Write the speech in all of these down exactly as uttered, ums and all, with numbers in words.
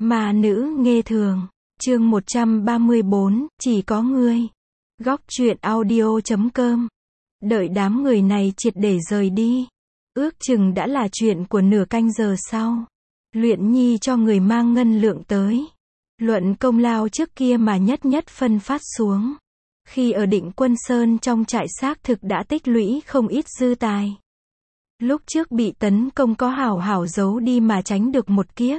Ma nữ nghê thường, chương một trăm ba mươi bốn, chỉ có ngươi. Góc truyện audio chấm com. Đợi đám người này triệt để rời đi. Ước chừng đã là chuyện của nửa canh giờ sau. Luyện Nhi cho người mang ngân lượng tới. Luận công lao trước kia mà nhất nhất phân phát xuống. Khi ở Định Quân Sơn trong trại xác thực đã tích lũy không ít dư tài. Lúc trước bị tấn công có hảo hảo giấu đi mà tránh được một kiếp.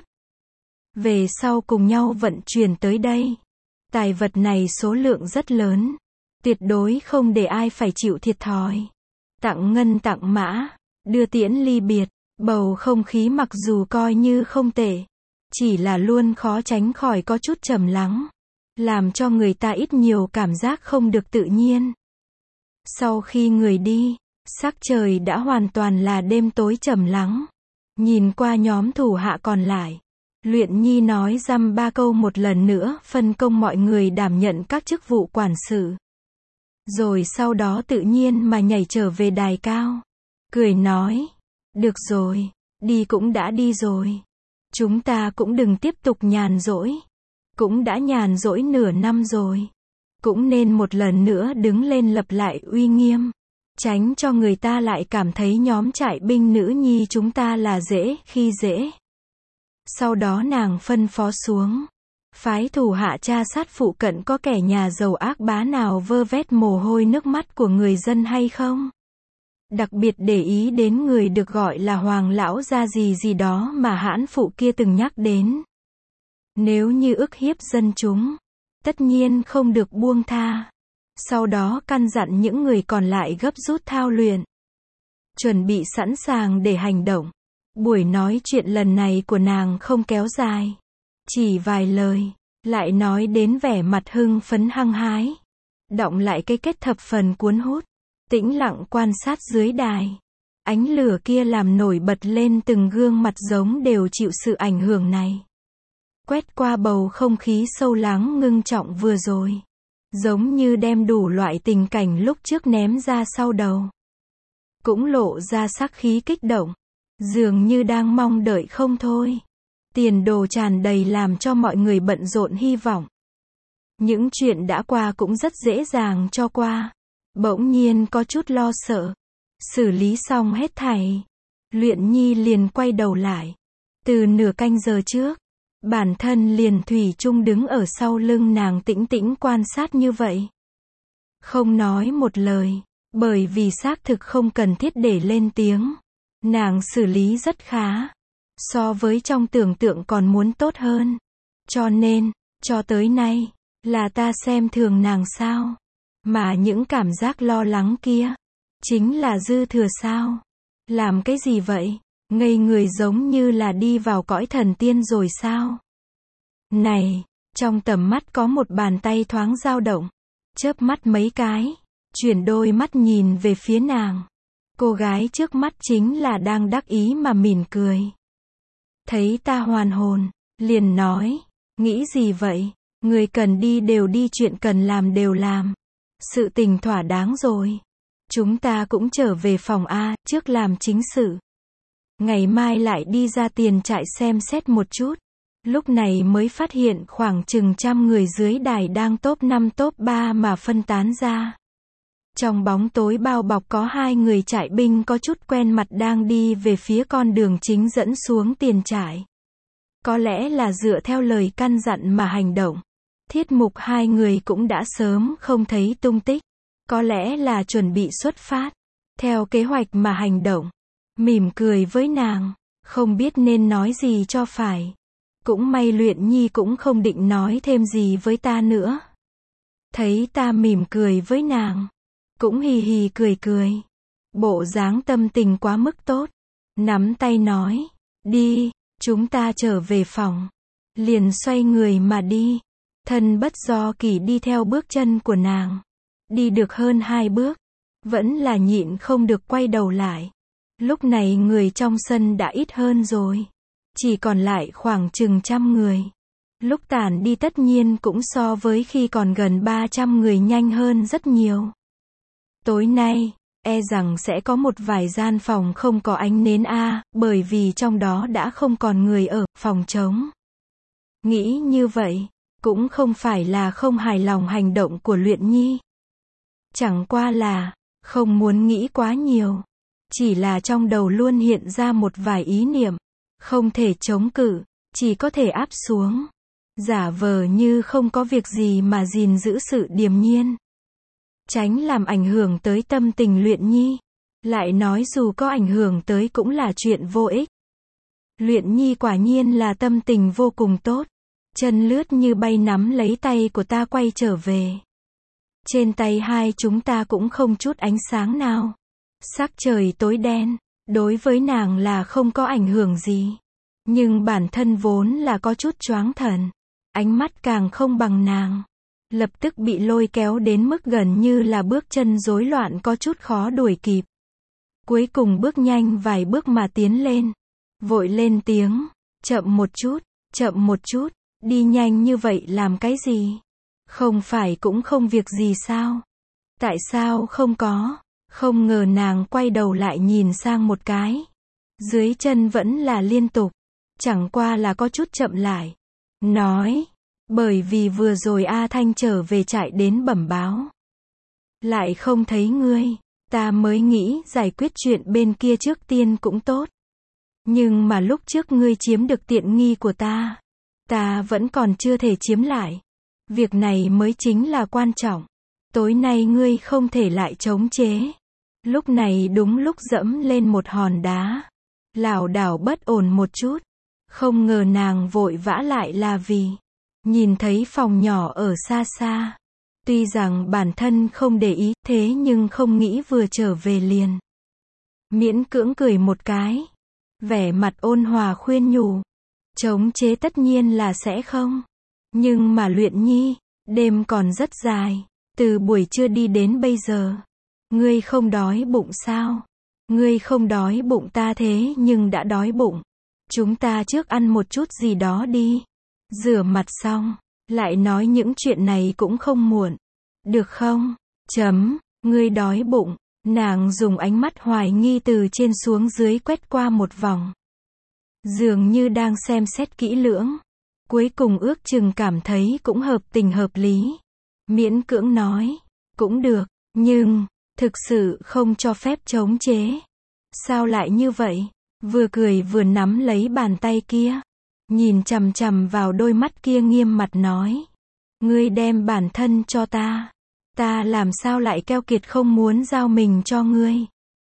Về sau cùng nhau vận chuyển tới đây. Tài vật này số lượng rất lớn. Tuyệt đối không để ai phải chịu thiệt thòi. Tặng ngân tặng mã, đưa tiễn ly biệt, bầu không khí mặc dù coi như không tệ. Chỉ là luôn khó tránh khỏi có chút trầm lắng. Làm cho người ta ít nhiều cảm giác không được tự nhiên. Sau khi người đi, sắc trời đã hoàn toàn là đêm tối trầm lắng. Nhìn qua nhóm thủ hạ còn lại. Luyện Nhi nói dăm ba câu một lần nữa, phân công mọi người đảm nhận các chức vụ quản sự. Rồi sau đó tự nhiên mà nhảy trở về đài cao. Cười nói, được rồi, đi cũng đã đi rồi. Chúng ta cũng đừng tiếp tục nhàn rỗi. Cũng đã nhàn rỗi nửa năm rồi. Cũng nên một lần nữa đứng lên lập lại uy nghiêm. Tránh cho người ta lại cảm thấy nhóm trại binh nữ nhi chúng ta là dễ khi dễ. Sau đó nàng phân phó xuống. Phái thủ hạ tra sát phụ cận có kẻ nhà giàu ác bá nào vơ vét mồ hôi nước mắt của người dân hay không. Đặc biệt để ý đến người được gọi là Hoàng lão gia gì gì đó mà hãn phụ kia từng nhắc đến. Nếu như ức hiếp dân chúng, tất nhiên không được buông tha. Sau đó căn dặn những người còn lại gấp rút thao luyện. Chuẩn bị sẵn sàng để hành động. Buổi nói chuyện lần này của nàng không kéo dài. Chỉ vài lời, lại nói đến vẻ mặt hưng phấn hăng hái. Đọng lại cái kết thập phần cuốn hút. Tĩnh lặng quan sát dưới đài. Ánh lửa kia làm nổi bật lên từng gương mặt giống đều chịu sự ảnh hưởng này. Quét qua bầu không khí sâu lắng ngưng trọng vừa rồi. Giống như đem đủ loại tình cảnh lúc trước ném ra sau đầu. Cũng lộ ra sắc khí kích động. Dường như đang mong đợi không thôi. Tiền đồ tràn đầy làm cho mọi người bận rộn hy vọng. Những chuyện đã qua cũng rất dễ dàng cho qua. Bỗng nhiên có chút lo sợ. Xử lý xong hết thảy. Luyện Nhi liền quay đầu lại. Từ nửa canh giờ trước. Bản thân liền thủy chung đứng ở sau lưng nàng tĩnh tĩnh quan sát như vậy. Không nói một lời. Bởi vì xác thực không cần thiết để lên tiếng. Nàng xử lý rất khá. So với trong tưởng tượng còn muốn tốt hơn. Cho nên, cho tới nay, là ta xem thường nàng sao? Mà những cảm giác lo lắng kia, chính là dư thừa sao? Làm cái gì vậy? Ngây người giống như là đi vào cõi thần tiên rồi sao? Này, trong tầm mắt có một bàn tay thoáng dao động. Chớp mắt mấy cái, chuyển đôi mắt nhìn về phía nàng. Cô gái trước mắt chính là đang đắc ý mà mỉm cười. Thấy ta hoàn hồn, liền nói, nghĩ gì vậy? Người cần đi đều đi, chuyện cần làm đều làm. Sự tình thỏa đáng rồi. Chúng ta cũng trở về phòng A, trước làm chính sự. Ngày mai lại đi ra tiền trại xem xét một chút. Lúc này mới phát hiện khoảng chừng trăm người dưới đài đang top năm top ba mà phân tán ra. Trong bóng tối bao bọc có hai người trại binh có chút quen mặt đang đi về phía con đường chính dẫn xuống tiền trại. Có lẽ là dựa theo lời căn dặn mà hành động. Thiết mục hai người cũng đã sớm không thấy tung tích. Có lẽ là chuẩn bị xuất phát. Theo kế hoạch mà hành động. Mỉm cười với nàng. Không biết nên nói gì cho phải. Cũng may Luyện Nhi cũng không định nói thêm gì với ta nữa. Thấy ta mỉm cười với nàng. Cũng hì hì cười cười. Bộ dáng tâm tình quá mức tốt. Nắm tay nói. Đi, chúng ta trở về phòng. Liền xoay người mà đi. Thân bất do kỳ đi theo bước chân của nàng. Đi được hơn hai bước. Vẫn là nhịn không được quay đầu lại. Lúc này người trong sân đã ít hơn rồi. Chỉ còn lại khoảng chừng trăm người. Lúc tản đi tất nhiên cũng so với khi còn gần ba trăm người nhanh hơn rất nhiều. Tối nay, e rằng sẽ có một vài gian phòng không có ánh nến a, bởi vì trong đó đã không còn người ở, phòng trống. Nghĩ như vậy, cũng không phải là không hài lòng hành động của Luyện Nhi. Chẳng qua là, không muốn nghĩ quá nhiều. Chỉ là trong đầu luôn hiện ra một vài ý niệm. Không thể chống cự, chỉ có thể áp xuống. Giả vờ như không có việc gì mà gìn giữ sự điềm nhiên. Tránh làm ảnh hưởng tới tâm tình Luyện Nhi. Lại nói dù có ảnh hưởng tới cũng là chuyện vô ích. Luyện Nhi quả nhiên là tâm tình vô cùng tốt. Chân lướt như bay nắm lấy tay của ta quay trở về. Trên tay hai chúng ta cũng không chút ánh sáng nào. Sắc trời tối đen, đối với nàng là không có ảnh hưởng gì. Nhưng bản thân vốn là có chút choáng thần. Ánh mắt càng không bằng nàng. Lập tức bị lôi kéo đến mức gần như là bước chân rối loạn có chút khó đuổi kịp. Cuối cùng bước nhanh vài bước mà tiến lên. Vội lên tiếng, chậm một chút, chậm một chút, đi nhanh như vậy làm cái gì? Không phải cũng không việc gì sao? Tại sao không có? Không ngờ nàng quay đầu lại nhìn sang một cái. Dưới chân vẫn là liên tục. Chẳng qua là có chút chậm lại. Nói, bởi vì vừa rồi A Thanh trở về chạy đến bẩm báo. Lại không thấy ngươi, ta mới nghĩ giải quyết chuyện bên kia trước tiên cũng tốt. Nhưng mà lúc trước ngươi chiếm được tiện nghi của ta, ta vẫn còn chưa thể chiếm lại. Việc này mới chính là quan trọng. Tối nay ngươi không thể lại chống chế. Lúc này đúng lúc dẫm lên một hòn đá. Lảo đảo bất ổn một chút. Không ngờ nàng vội vã lại là vì nhìn thấy phòng nhỏ ở xa xa. Tuy rằng bản thân không để ý, thế nhưng không nghĩ vừa trở về liền. Miễn cưỡng cười một cái. Vẻ mặt ôn hòa khuyên nhủ. Chống chế tất nhiên là sẽ không. Nhưng mà Luyện Nhi, đêm còn rất dài. Từ buổi trưa đi đến bây giờ. Ngươi không đói bụng sao? Ngươi không đói bụng, ta thế nhưng đã đói bụng. Chúng ta trước ăn một chút gì đó đi. Rửa mặt xong, lại nói những chuyện này cũng không muộn. Được không? Chấm, ngươi đói bụng. Nàng dùng ánh mắt hoài nghi từ trên xuống dưới quét qua một vòng. Dường như đang xem xét kỹ lưỡng. Cuối cùng ước chừng cảm thấy cũng hợp tình hợp lý. Miễn cưỡng nói, cũng được, nhưng, thực sự không cho phép chống chế. Sao lại như vậy? Vừa cười vừa nắm lấy bàn tay kia. Nhìn chằm chằm vào đôi mắt kia nghiêm mặt nói. Ngươi đem bản thân cho ta. Ta làm sao lại keo kiệt không muốn giao mình cho ngươi.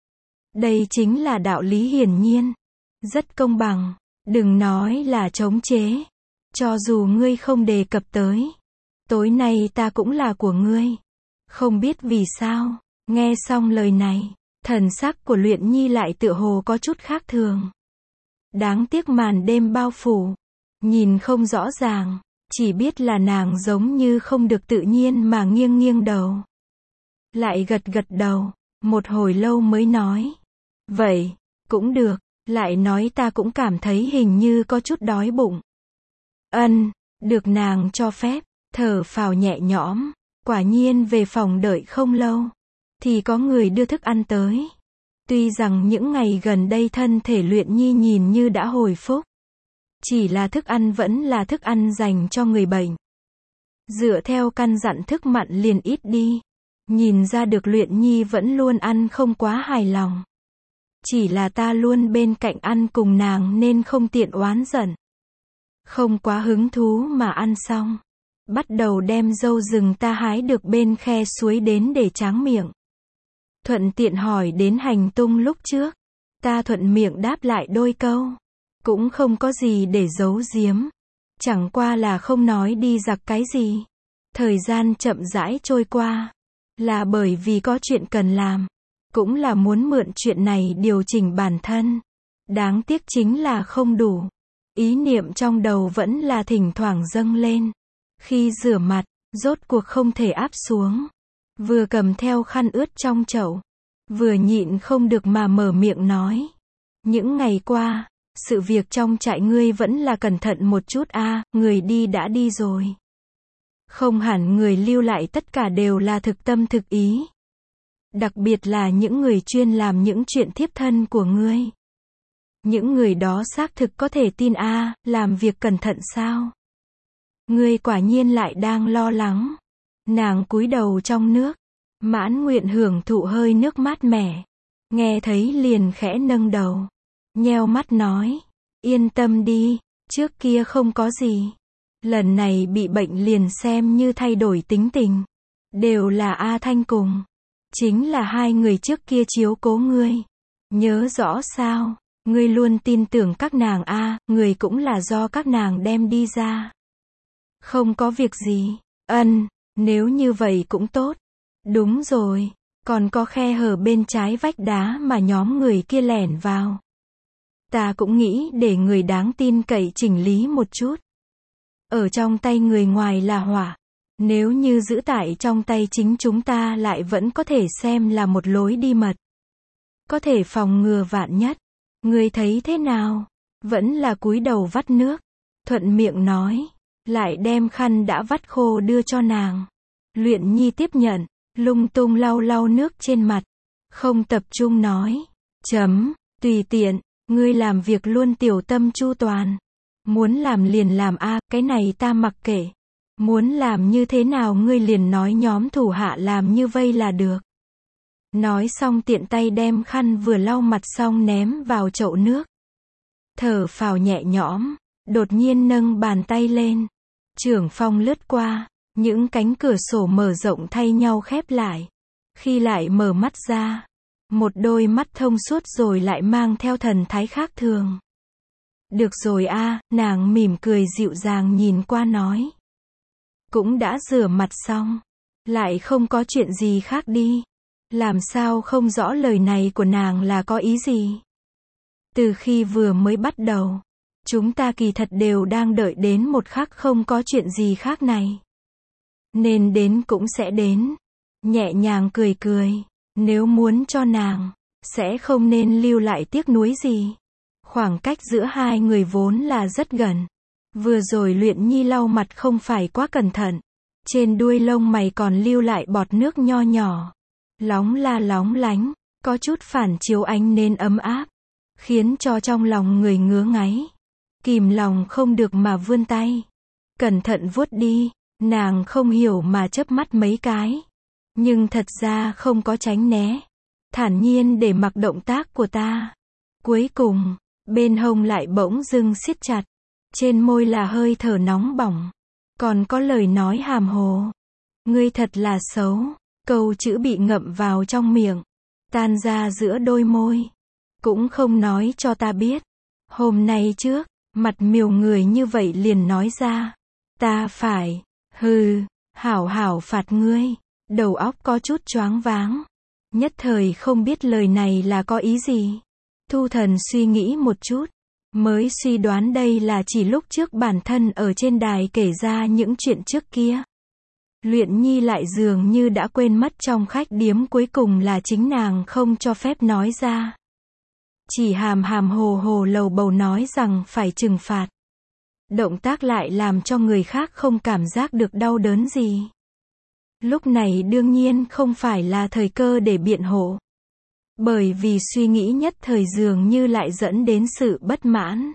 Đây chính là đạo lý hiển nhiên. Rất công bằng. Đừng nói là chống chế. Cho dù ngươi không đề cập tới. Tối nay ta cũng là của ngươi. Không biết vì sao. Nghe xong lời này. Thần sắc của Luyện Nhi lại tựa hồ có chút khác thường. Đáng tiếc màn đêm bao phủ. Nhìn không rõ ràng. Chỉ biết là nàng giống như không được tự nhiên mà nghiêng nghiêng đầu. Lại gật gật đầu. Một hồi lâu mới nói. Vậy, cũng được. Lại nói ta cũng cảm thấy hình như có chút đói bụng. Ân, được nàng cho phép. Thở phào nhẹ nhõm. Quả nhiên về phòng đợi không lâu. Thì có người đưa thức ăn tới. Tuy rằng những ngày gần đây thân thể Luyện Nhi nhìn như đã hồi phục. Chỉ là thức ăn vẫn là thức ăn dành cho người bệnh. Dựa theo căn dặn thức mặn liền ít đi. Nhìn ra được Luyện Nhi vẫn luôn ăn không quá hài lòng. Chỉ là ta luôn bên cạnh ăn cùng nàng nên không tiện oán giận. Không quá hứng thú mà ăn xong. Bắt đầu đem dâu rừng ta hái được bên khe suối đến để tráng miệng. Thuận tiện hỏi đến hành tung lúc trước. Ta thuận miệng đáp lại đôi câu. Cũng không có gì để giấu giếm. Chẳng qua là không nói đi giặc cái gì. Thời gian chậm rãi trôi qua. Là bởi vì có chuyện cần làm. Cũng là muốn mượn chuyện này điều chỉnh bản thân. Đáng tiếc chính là không đủ. Ý niệm trong đầu vẫn là thỉnh thoảng dâng lên. Khi rửa mặt, rốt cuộc không thể áp xuống. Vừa cầm theo khăn ướt trong chậu. Vừa nhịn không được mà mở miệng nói. Những ngày qua, sự việc trong trại ngươi vẫn là cẩn thận một chút a, à, người đi đã đi rồi. Không hẳn người lưu lại tất cả đều là thực tâm thực ý. Đặc biệt là những người chuyên làm những chuyện thiếp thân của ngươi. Những người đó xác thực có thể tin a, à, làm việc cẩn thận sao? Ngươi quả nhiên lại đang lo lắng. Nàng cúi đầu trong nước, mãn nguyện hưởng thụ hơi nước mát mẻ. Nghe thấy liền khẽ nâng đầu, nheo mắt nói, yên tâm đi, trước kia không có gì. Lần này bị bệnh liền xem như thay đổi tính tình. Đều là A Thanh cùng. Chính là hai người trước kia chiếu cố ngươi. Nhớ rõ sao, ngươi luôn tin tưởng các nàng A, người cũng là do các nàng đem đi ra. Không có việc gì, ân, nếu như vậy cũng tốt. Đúng rồi, còn có khe hở bên trái vách đá mà nhóm người kia lẻn vào. Ta cũng nghĩ để người đáng tin cậy chỉnh lý một chút. Ở trong tay người ngoài là hỏa. Nếu như giữ tại trong tay chính chúng ta lại vẫn có thể xem là một lối đi mật. Có thể phòng ngừa vạn nhất. Ngươi thấy thế nào? Vẫn là cúi đầu vắt nước. Thuận miệng nói. Lại đem khăn đã vắt khô đưa cho nàng. Luyện Nhi tiếp nhận. Lung tung lau lau nước trên mặt. Không tập trung nói. Chấm, tùy tiện. Ngươi làm việc luôn tiểu tâm chu toàn. Muốn làm liền làm a, cái này ta mặc kệ. Muốn làm như thế nào ngươi liền nói nhóm thủ hạ làm như vây là được. Nói xong tiện tay đem khăn vừa lau mặt xong ném vào chậu nước. Thở phào nhẹ nhõm, đột nhiên nâng bàn tay lên. Trưởng phong lướt qua, những cánh cửa sổ mở rộng thay nhau khép lại. Khi lại mở mắt ra, một đôi mắt thông suốt rồi lại mang theo thần thái khác thường. Được rồi a, nàng mỉm cười dịu dàng nhìn qua nói. Cũng đã rửa mặt xong, lại không có chuyện gì khác đi. Làm sao không rõ lời này của nàng là có ý gì? Từ khi vừa mới bắt đầu, chúng ta kỳ thật đều đang đợi đến một khắc không có chuyện gì khác này. Nên đến cũng sẽ đến. Nhẹ nhàng cười cười, nếu muốn cho nàng, sẽ không nên lưu lại tiếc nuối gì. Khoảng cách giữa hai người vốn là rất gần. Vừa rồi Luyện Nhi lau mặt không phải quá cẩn thận. Trên đuôi lông mày còn lưu lại bọt nước nho nhỏ. Lóng la lóng lánh, có chút phản chiếu ánh nên ấm áp. Khiến cho trong lòng người ngứa ngáy. Kìm lòng không được mà vươn tay. Cẩn thận vuốt đi, nàng không hiểu mà chớp mắt mấy cái. Nhưng thật ra không có tránh né. Thản nhiên để mặc động tác của ta. Cuối cùng, bên hông lại bỗng dưng siết chặt. Trên môi là hơi thở nóng bỏng. Còn có lời nói hàm hồ. Ngươi thật là xấu. Câu chữ bị ngậm vào trong miệng. Tan ra giữa đôi môi. Cũng không nói cho ta biết. Hôm nay trước, mặt miều người như vậy liền nói ra. Ta phải, hừ, hảo hảo phạt ngươi. Đầu óc có chút choáng váng. Nhất thời không biết lời này là có ý gì. Thu thần suy nghĩ một chút. Mới suy đoán đây là chỉ lúc trước bản thân ở trên đài kể ra những chuyện trước kia. Luyện Nhi lại dường như đã quên mất trong khách điếm cuối cùng là chính nàng không cho phép nói ra. Chỉ hàm hàm hồ hồ lầu bầu nói rằng phải trừng phạt. Động tác lại làm cho người khác không cảm giác được đau đớn gì. Lúc này đương nhiên không phải là thời cơ để biện hộ. Bởi vì suy nghĩ nhất thời dường như lại dẫn đến sự bất mãn.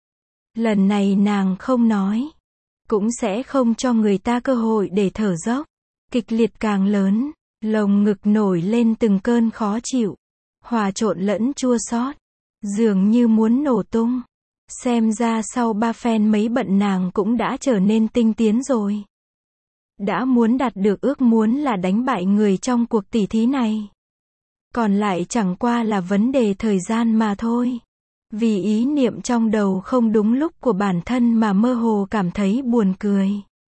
Lần này nàng không nói. Cũng sẽ không cho người ta cơ hội để thở dốc. Kịch liệt càng lớn, lồng ngực nổi lên từng cơn khó chịu. Hòa trộn lẫn chua xót. Dường như muốn nổ tung. Xem ra sau ba phen mấy bận nàng cũng đã trở nên tinh tiến rồi. Đã muốn đạt được ước muốn là đánh bại người trong cuộc tỉ thí này. Còn lại chẳng qua là vấn đề thời gian mà thôi. Vì ý niệm trong đầu không đúng lúc của bản thân mà mơ hồ cảm thấy buồn cười.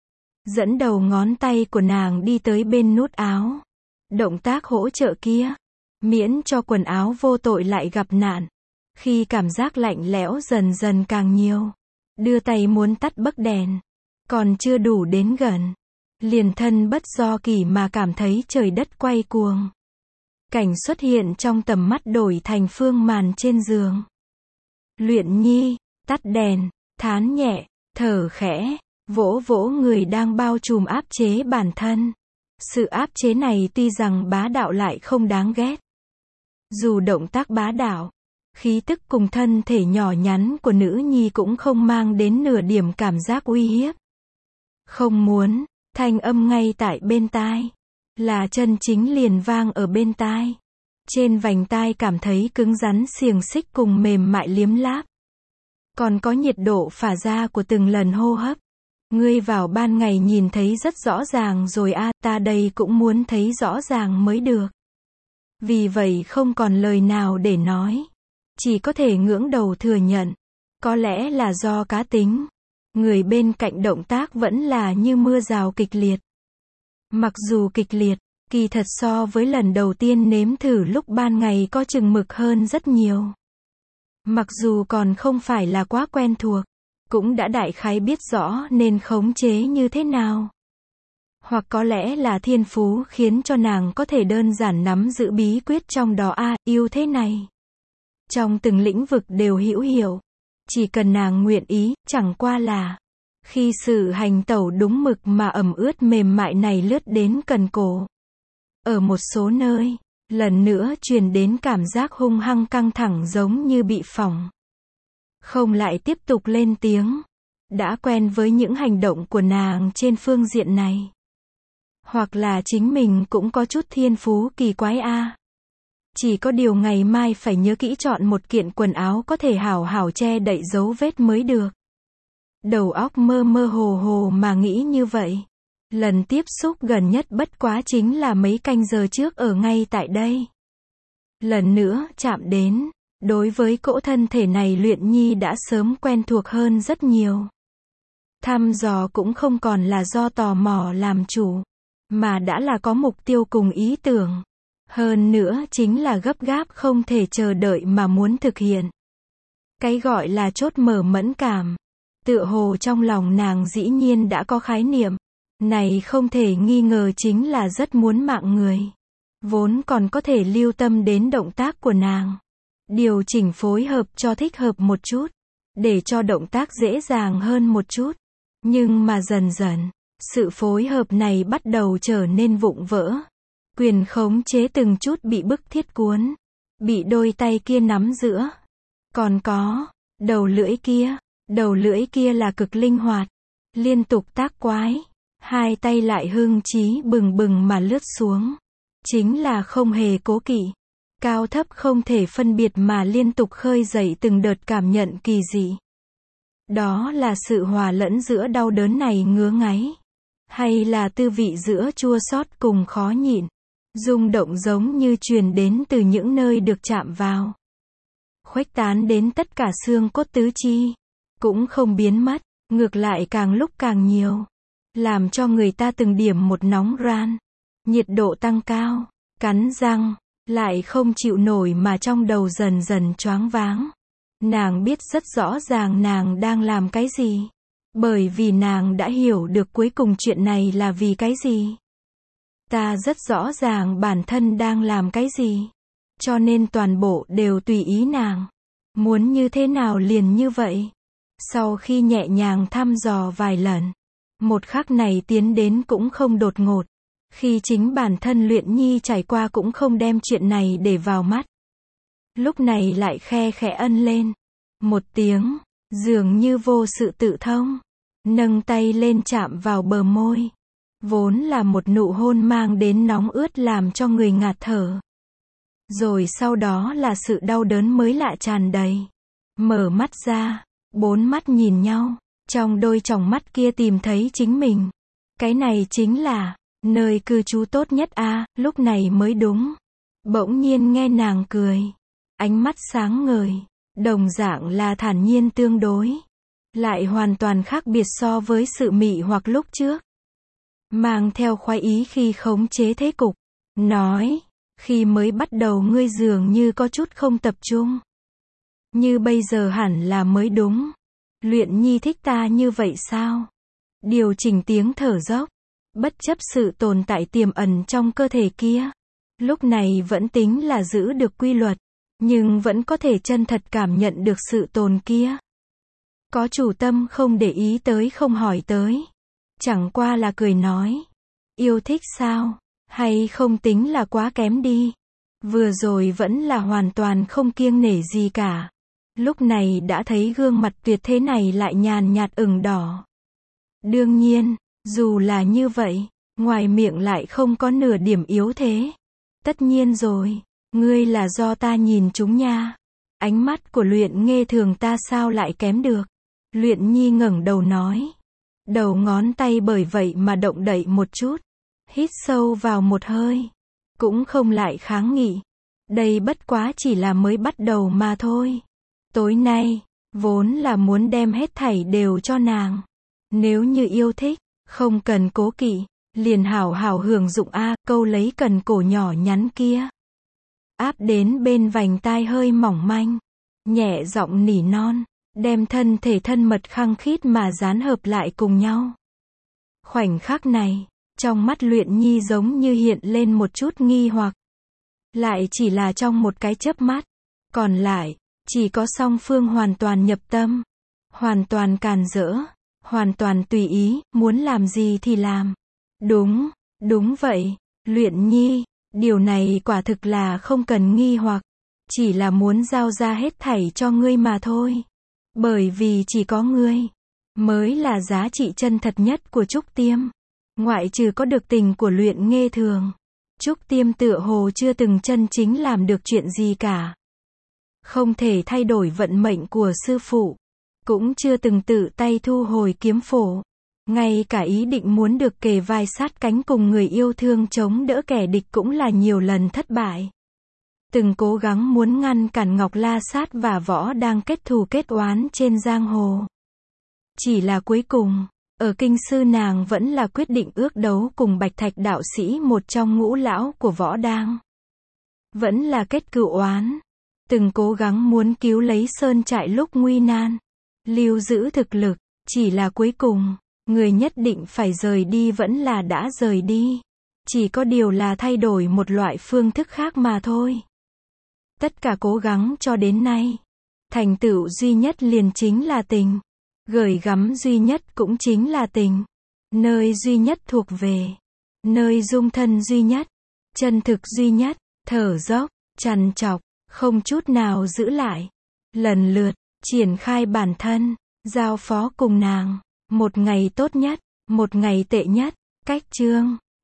Dẫn đầu ngón tay của nàng đi tới bên nút áo. Động tác hỗ trợ kia. Miễn cho quần áo vô tội lại gặp nạn. Khi cảm giác lạnh lẽo dần dần càng nhiều. Đưa tay muốn tắt bấc đèn. Còn chưa đủ đến gần. Liền thân bất do kỷ mà cảm thấy trời đất quay cuồng. Cảnh xuất hiện trong tầm mắt đổi thành phương màn trên giường. Luyện Nhi, tắt đèn, thán nhẹ, thở khẽ, vỗ vỗ người đang bao trùm áp chế bản thân. Sự áp chế này tuy rằng bá đạo lại không đáng ghét. Dù động tác bá đạo, khí tức cùng thân thể nhỏ nhắn của nữ nhi cũng không mang đến nửa điểm cảm giác uy hiếp. Không muốn, thanh âm ngay tại bên tai. Là chân chính liền vang ở bên tai. Trên vành tai cảm thấy cứng rắn xiềng xích cùng mềm mại liếm láp. Còn có nhiệt độ phả ra của từng lần hô hấp. Ngươi vào ban ngày nhìn thấy rất rõ ràng rồi a, ta đây cũng muốn thấy rõ ràng mới được. Vì vậy không còn lời nào để nói. Chỉ có thể ngưỡng đầu thừa nhận. Có lẽ là do cá tính. Người bên cạnh động tác vẫn là như mưa rào kịch liệt. Mặc dù kịch liệt, kỳ thật so với lần đầu tiên nếm thử lúc ban ngày có chừng mực hơn rất nhiều. Mặc dù còn không phải là quá quen thuộc, cũng đã đại khái biết rõ nên khống chế như thế nào. Hoặc có lẽ là thiên phú khiến cho nàng có thể đơn giản nắm giữ bí quyết trong đó a, à, yêu thế này. Trong từng lĩnh vực đều hữu hiệu. Chỉ cần nàng nguyện ý, chẳng qua là khi sự hành tẩu đúng mực mà ẩm ướt mềm mại này lướt đến cần cổ. Ở một số nơi, lần nữa truyền đến cảm giác hung hăng căng thẳng giống như bị phỏng. Không lại tiếp tục lên tiếng. Đã quen với những hành động của nàng trên phương diện này. Hoặc là chính mình cũng có chút thiên phú kỳ quái a. À. Chỉ có điều ngày mai phải nhớ kỹ chọn một kiện quần áo có thể hảo hảo che đậy dấu vết mới được. Đầu óc mơ mơ hồ hồ mà nghĩ như vậy. Lần tiếp xúc gần nhất bất quá chính là mấy canh giờ trước ở ngay tại đây. Lần nữa chạm đến, đối với cỗ thân thể này Luyện Nhi đã sớm quen thuộc hơn rất nhiều. Thăm dò cũng không còn là do tò mò làm chủ, mà đã là có mục tiêu cùng ý tưởng. Hơn nữa chính là gấp gáp không thể chờ đợi mà muốn thực hiện. Cái gọi là chốt mở mẫn cảm. Tựa hồ trong lòng nàng dĩ nhiên đã có khái niệm. Này không thể nghi ngờ chính là rất muốn mạng người. Vốn còn có thể lưu tâm đến động tác của nàng. Điều chỉnh phối hợp cho thích hợp một chút. Để cho động tác dễ dàng hơn một chút. Nhưng mà dần dần, sự phối hợp này bắt đầu trở nên vụng vỡ. Quyền khống chế từng chút bị bức thiết cuốn. Bị đôi tay kia nắm giữa. Còn có, đầu lưỡi kia. Đầu lưỡi kia là cực linh hoạt. Liên tục tác quái. Hai tay lại hưng trí bừng bừng mà lướt xuống. Chính là không hề cố kỵ. Cao thấp không thể phân biệt mà liên tục khơi dậy từng đợt cảm nhận kỳ dị. Đó là sự hòa lẫn giữa đau đớn này ngứa ngáy. Hay là tư vị giữa chua xót cùng khó nhịn. Rung động giống như truyền đến từ những nơi được chạm vào. Khuếch tán đến tất cả xương cốt tứ chi. Cũng không biến mất, ngược lại càng lúc càng nhiều. Làm cho người ta từng điểm một nóng ran. Nhiệt độ tăng cao, cắn răng, lại không chịu nổi mà trong đầu dần dần choáng váng. Nàng biết rất rõ ràng nàng đang làm cái gì. Bởi vì nàng đã hiểu được cuối cùng chuyện này là vì cái gì. Ta rất rõ ràng bản thân đang làm cái gì. Cho nên toàn bộ đều tùy ý nàng. Muốn như thế nào liền như vậy. Sau khi nhẹ nhàng thăm dò vài lần. Một khắc này tiến đến cũng không đột ngột. Khi chính bản thân Luyện Nhi trải qua cũng không đem chuyện này để vào mắt. Lúc này lại khe khẽ ân lên. Một tiếng, dường như vô sự tự thông. Nâng tay lên chạm vào bờ môi. Vốn là một nụ hôn mang đến nóng ướt làm cho người ngạt thở. Rồi sau đó là sự đau đớn mới lạ tràn đầy. Mở mắt ra, bốn mắt nhìn nhau. Trong đôi tròng mắt kia tìm thấy chính mình. Cái này chính là nơi cư trú tốt nhất a, à, lúc này mới đúng. Bỗng nhiên nghe nàng cười. Ánh mắt sáng ngời. Đồng dạng là thản nhiên tương đối. Lại hoàn toàn khác biệt so với sự mị hoặc lúc trước. Mang theo khoái ý khi khống chế thế cục. Nói, khi mới bắt đầu ngươi dường như có chút không tập trung. Như bây giờ hẳn là mới đúng. Luyện Nhi thích ta như vậy sao? Điều chỉnh tiếng thở dốc. Bất chấp sự tồn tại tiềm ẩn trong cơ thể kia. Lúc này vẫn tính là giữ được quy luật. Nhưng vẫn có thể chân thật cảm nhận được sự tồn kia. Có chủ tâm không để ý tới không hỏi tới. Chẳng qua là cười nói. Yêu thích sao? Hay không tính là quá kém đi. Vừa rồi vẫn là hoàn toàn không kiêng nể gì cả. Lúc này đã thấy gương mặt tuyệt thế này lại nhàn nhạt ửng đỏ. Đương nhiên, Dù là như vậy, ngoài miệng lại không có nửa điểm yếu thế. Tất nhiên rồi, ngươi là do ta nhìn chúng nha. Ánh mắt của Luyện Nghe Thường ta sao lại kém được. Luyện Nhi ngẩng đầu nói. Đầu ngón tay bởi vậy mà động đậy một chút. Hít sâu vào một hơi. Cũng không lại kháng nghị. Đây bất quá chỉ là mới bắt đầu mà thôi. Tối nay, vốn là muốn đem hết thảy đều cho nàng. Nếu như yêu thích, không cần cố kỵ, liền hảo hảo hưởng dụng a, câu lấy cần cổ nhỏ nhắn kia. Áp đến bên vành tai hơi mỏng manh, nhẹ giọng nỉ non, đem thân thể thân mật khăng khít mà dán hợp lại cùng nhau. Khoảnh khắc này, trong mắt Luyện Nhi giống như hiện lên một chút nghi hoặc. Lại chỉ là trong một cái chớp mắt, còn lại, chỉ có song phương hoàn toàn nhập tâm, hoàn toàn càn rỡ, hoàn toàn tùy ý, muốn làm gì thì làm. Đúng, đúng vậy, Luyện Nhi, điều này quả thực là không cần nghi hoặc, chỉ là muốn giao ra hết thảy cho ngươi mà thôi. Bởi vì chỉ có ngươi, mới là giá trị chân thật nhất của Trúc Tiêm. Ngoại trừ có được tình của Luyện Nghe Thường, Trúc Tiêm tựa hồ chưa từng chân chính làm được chuyện gì cả. Không thể thay đổi vận mệnh của sư phụ, cũng chưa từng tự tay thu hồi kiếm phổ. Ngay cả ý định muốn được kề vai sát cánh cùng người yêu thương chống đỡ kẻ địch cũng là nhiều lần thất bại. Từng cố gắng muốn ngăn cản Ngọc La Sát và Võ đang kết thù kết oán trên giang hồ. Chỉ là cuối cùng, ở kinh sư nàng vẫn là quyết định ước đấu cùng Bạch Thạch đạo sĩ một trong ngũ lão của Võ Đang. Vẫn là kết cựu oán. Từng cố gắng muốn cứu lấy sơn trại lúc nguy nan. Lưu giữ thực lực, chỉ là cuối cùng, người nhất định phải rời đi vẫn là đã rời đi. Chỉ có điều là thay đổi một loại phương thức khác mà thôi. Tất cả cố gắng cho đến nay, thành tựu duy nhất liền chính là tình. Gửi gắm duy nhất cũng chính là tình. Nơi duy nhất thuộc về. Nơi dung thân duy nhất. Chân thực duy nhất. Thở dốc, trằn trọc, không chút nào giữ lại. Lần lượt, triển khai bản thân, giao phó cùng nàng. Một ngày tốt nhất, một ngày tệ nhất. Cách chương